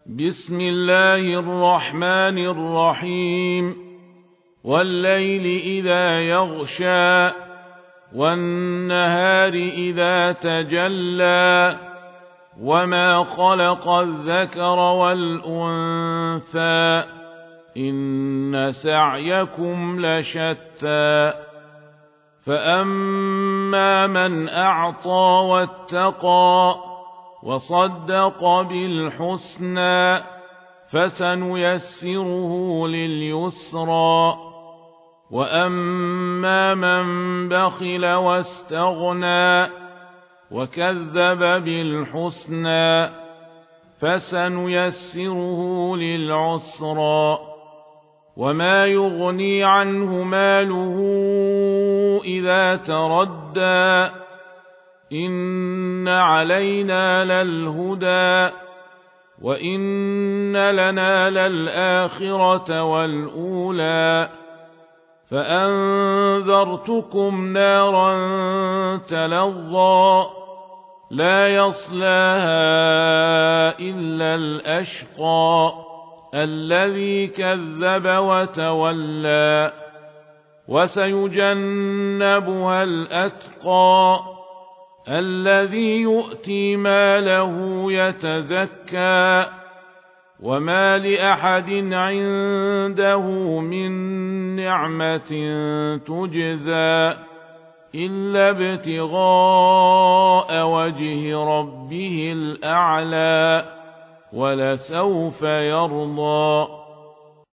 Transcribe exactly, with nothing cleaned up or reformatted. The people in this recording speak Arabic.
بسم الله الرحمن الرحيم والليل إذا يغشى والنهار إذا تجلى وما خلق الذكر والأنثى إن سعيكم لشتى فأما من أعطى واتقى وصدق بالحسنى فسنيسره لليسرى وأما من بخل واستغنى وكذب بالحسنى فسنيسره للعسرى وما يغني عنه ماله إذا تردى إن علينا للهدى وإن لنا للآخرة والأولى فأنذرتكم نارا تلظى لا يصلاها إلا الأشقى الذي كذب وتولى وسيجنبها الأتقى الذي يؤتي ماله يتزكى وما لأحد عنده من نعمة تجزى إلا ابتغاء وجه ربه الأعلى ولسوف يرضى